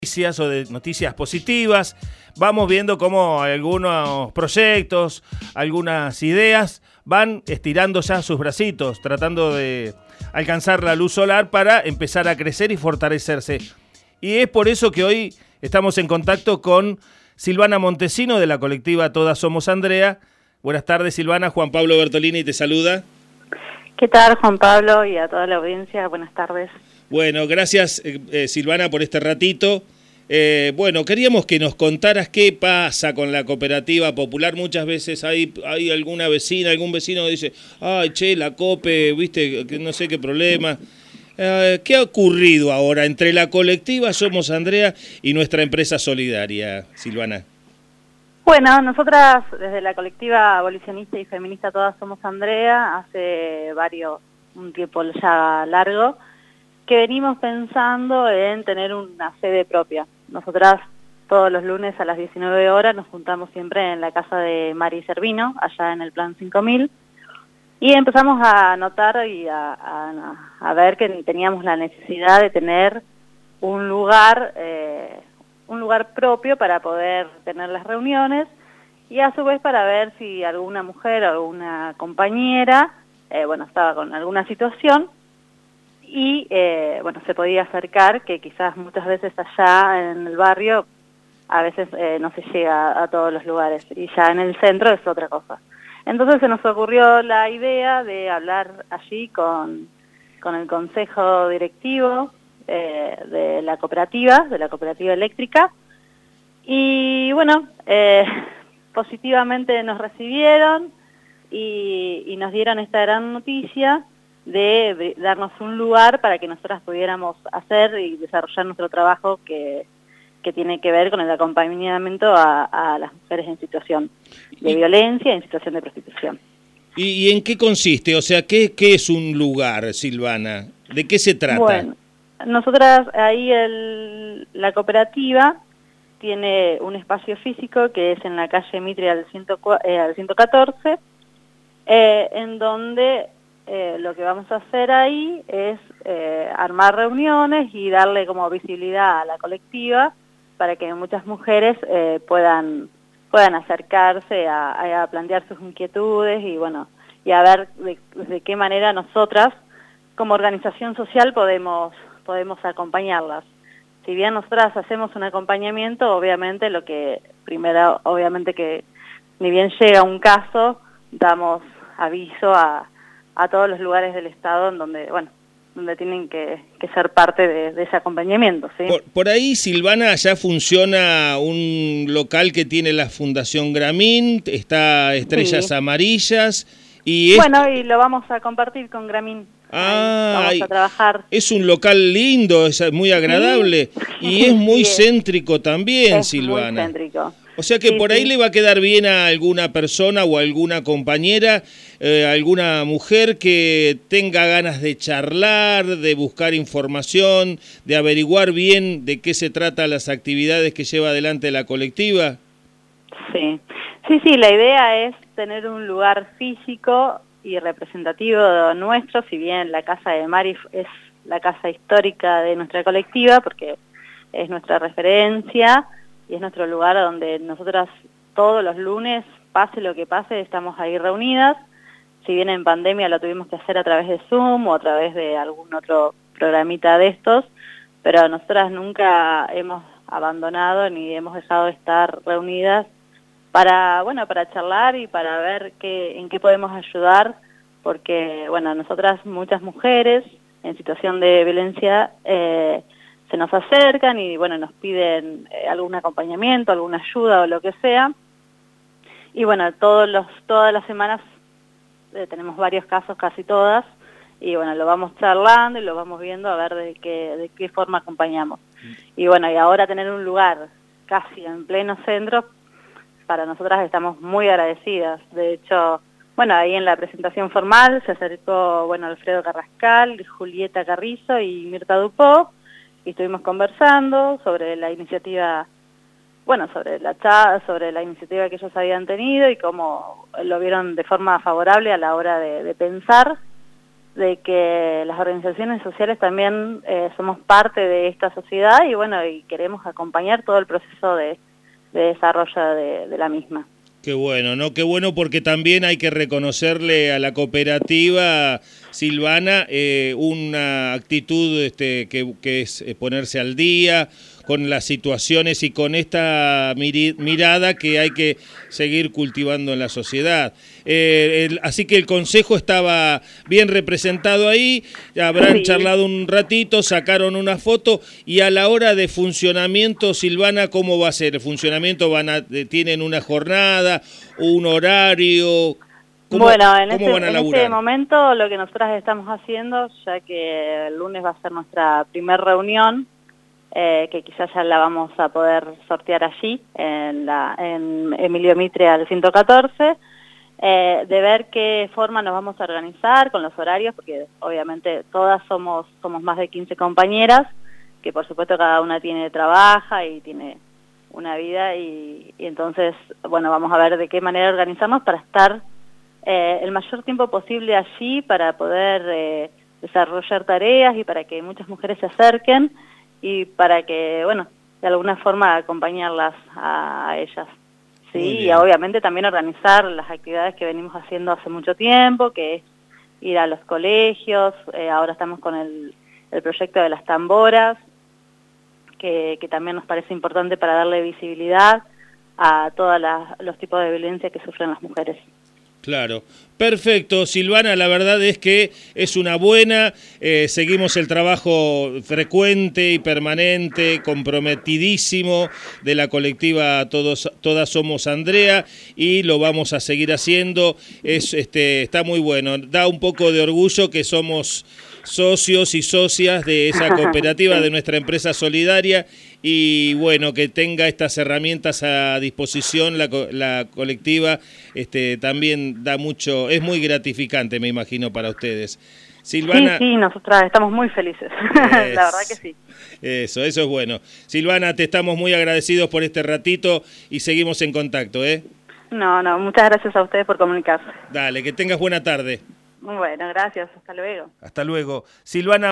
Noticias o de noticias positivas, vamos viendo cómo algunos proyectos, algunas ideas van estirando ya sus bracitos, tratando de alcanzar la luz solar para empezar a crecer y fortalecerse. Y es por eso que hoy estamos en contacto con Silvana Montesino de la colectiva Todas Somos Andrea. Buenas tardes, Silvana. Juan Pablo Bertolini te saluda. ¿Qué tal, Juan Pablo, y a toda la audiencia? Buenas tardes. Bueno, gracias Silvana por este ratito. Bueno, queríamos que nos contaras qué pasa con la cooperativa popular. Muchas veces hay alguna vecina, algún vecino que dice, ay, che, la COPE, viste, que no sé qué problema. ¿Qué ha ocurrido ahora entre la colectiva Somos Andrea y nuestra empresa solidaria, Silvana? Bueno, nosotras desde la colectiva abolicionista y feminista Todas Somos Andrea, hace un tiempo ya largo, que venimos pensando en tener una sede propia. Nosotras todos los lunes a las 19 horas nos juntamos siempre en la casa de Mari Servino, allá en el Plan 5000, y empezamos a notar y a ver que teníamos la necesidad de tener un lugar propio para poder tener las reuniones y a su vez para ver si alguna mujer o alguna compañera estaba con alguna situación y se podía acercar, que quizás muchas veces allá en el barrio a veces no se llega a todos los lugares y ya en el centro es otra cosa. Entonces se nos ocurrió la idea de hablar allí con el consejo directivo de la cooperativa eléctrica, y bueno, positivamente nos recibieron y nos dieron esta gran noticia de darnos un lugar para que nosotras pudiéramos hacer y desarrollar nuestro trabajo que tiene que ver con el acompañamiento a las mujeres en situación de violencia y en situación de prostitución. ¿Y en qué consiste? O sea, ¿qué es un lugar, Silvana? ¿De qué se trata? Bueno, nosotras ahí la cooperativa tiene un espacio físico que es en la calle Mitre al 114, en donde lo que vamos a hacer ahí es armar reuniones y darle como visibilidad a la colectiva para que muchas mujeres puedan acercarse a plantear sus inquietudes y a ver de qué manera nosotras como organización social podemos acompañarlas. Si bien nosotras hacemos un acompañamiento, obviamente que ni bien llega un caso, damos aviso a todos los lugares del Estado en donde tienen que ser parte de ese acompañamiento, ¿sí? Por ahí, Silvana, ya funciona un local que tiene la Fundación Gramín, está Estrellas Sí. Amarillas, y y lo vamos a compartir con Gramín. Vamos a trabajar. Es un local lindo, es muy agradable, sí. Y es muy céntrico también, Silvana. Es muy céntrico. O sea que por ahí le va a quedar bien a alguna persona o a alguna compañera, alguna mujer que tenga ganas de charlar, de buscar información, de averiguar bien de qué se trata las actividades que lleva adelante la colectiva. Sí, la idea es tener un lugar físico y representativo nuestro, si bien la casa de Mari es la casa histórica de nuestra colectiva, porque es nuestra referencia y es nuestro lugar donde nosotras todos los lunes, pase lo que pase, estamos ahí reunidas. Si bien en pandemia lo tuvimos que hacer a través de Zoom o a través de algún otro programita de estos, pero nosotras nunca hemos abandonado ni hemos dejado de estar reunidas para charlar y para ver en qué podemos ayudar, porque nosotras, muchas mujeres en situación de violencia, se nos acercan y nos piden algún acompañamiento, alguna ayuda o lo que sea. Y todas las semanas tenemos varios casos, casi todas, y lo vamos charlando y lo vamos viendo a ver de qué forma acompañamos. Y y ahora tener un lugar casi en pleno centro, para nosotras estamos muy agradecidas. De hecho, ahí en la presentación formal se acercó Alfredo Carrascal, Julieta Carrizo y Mirta Dupó, y estuvimos conversando sobre la iniciativa, sobre la iniciativa que ellos habían tenido y cómo lo vieron de forma favorable a la hora de pensar de que las organizaciones sociales también somos parte de esta sociedad y bueno, y queremos acompañar todo el proceso de desarrollo de la misma. Qué bueno, ¿no? Qué bueno, porque también hay que reconocerle a la cooperativa, Silvana, una actitud que es ponerse al día con las situaciones y con esta mirada que hay que seguir cultivando en la sociedad. Así que el consejo estaba bien representado ahí, habrán charlado un ratito, sacaron una foto, y a la hora de funcionamiento, Silvana, ¿cómo va a ser? ¿El funcionamiento tienen una jornada, un horario? Bueno, en este momento lo que nosotras estamos haciendo, ya que el lunes va a ser nuestra primera reunión, que quizás ya la vamos a poder sortear allí, en Emilio Mitre al 114, de ver qué forma nos vamos a organizar con los horarios, porque obviamente todas somos más de 15 compañeras, que por supuesto cada una trabaja y tiene una vida, y entonces, bueno, vamos a ver de qué manera organizarnos para estar el mayor tiempo posible allí, para poder desarrollar tareas y para que muchas mujeres se acerquen y para que, bueno, de alguna forma acompañarlas a ellas. Sí, y obviamente también organizar las actividades que venimos haciendo hace mucho tiempo, que es ir a los colegios. Ahora estamos con el proyecto de las tamboras, que también nos parece importante para darle visibilidad a todos los tipos de violencia que sufren las mujeres. Claro, perfecto, Silvana, la verdad es que es una buena, seguimos el trabajo frecuente y permanente, comprometidísimo de la colectiva Todas Somos Andrea, y lo vamos a seguir haciendo. Está muy bueno, da un poco de orgullo que somos socios y socias de esa cooperativa, de nuestra empresa solidaria, y bueno, que tenga estas herramientas a disposición la colectiva, también da mucho, es muy gratificante, me imagino, para ustedes. Silvana, sí, nosotras estamos muy felices, la verdad que sí. Eso es bueno. Silvana, te estamos muy agradecidos por este ratito y seguimos en contacto, ¿eh? No, muchas gracias a ustedes por comunicarse. Dale, que tengas buena tarde. Bueno, gracias, hasta luego. Hasta luego. Silvana.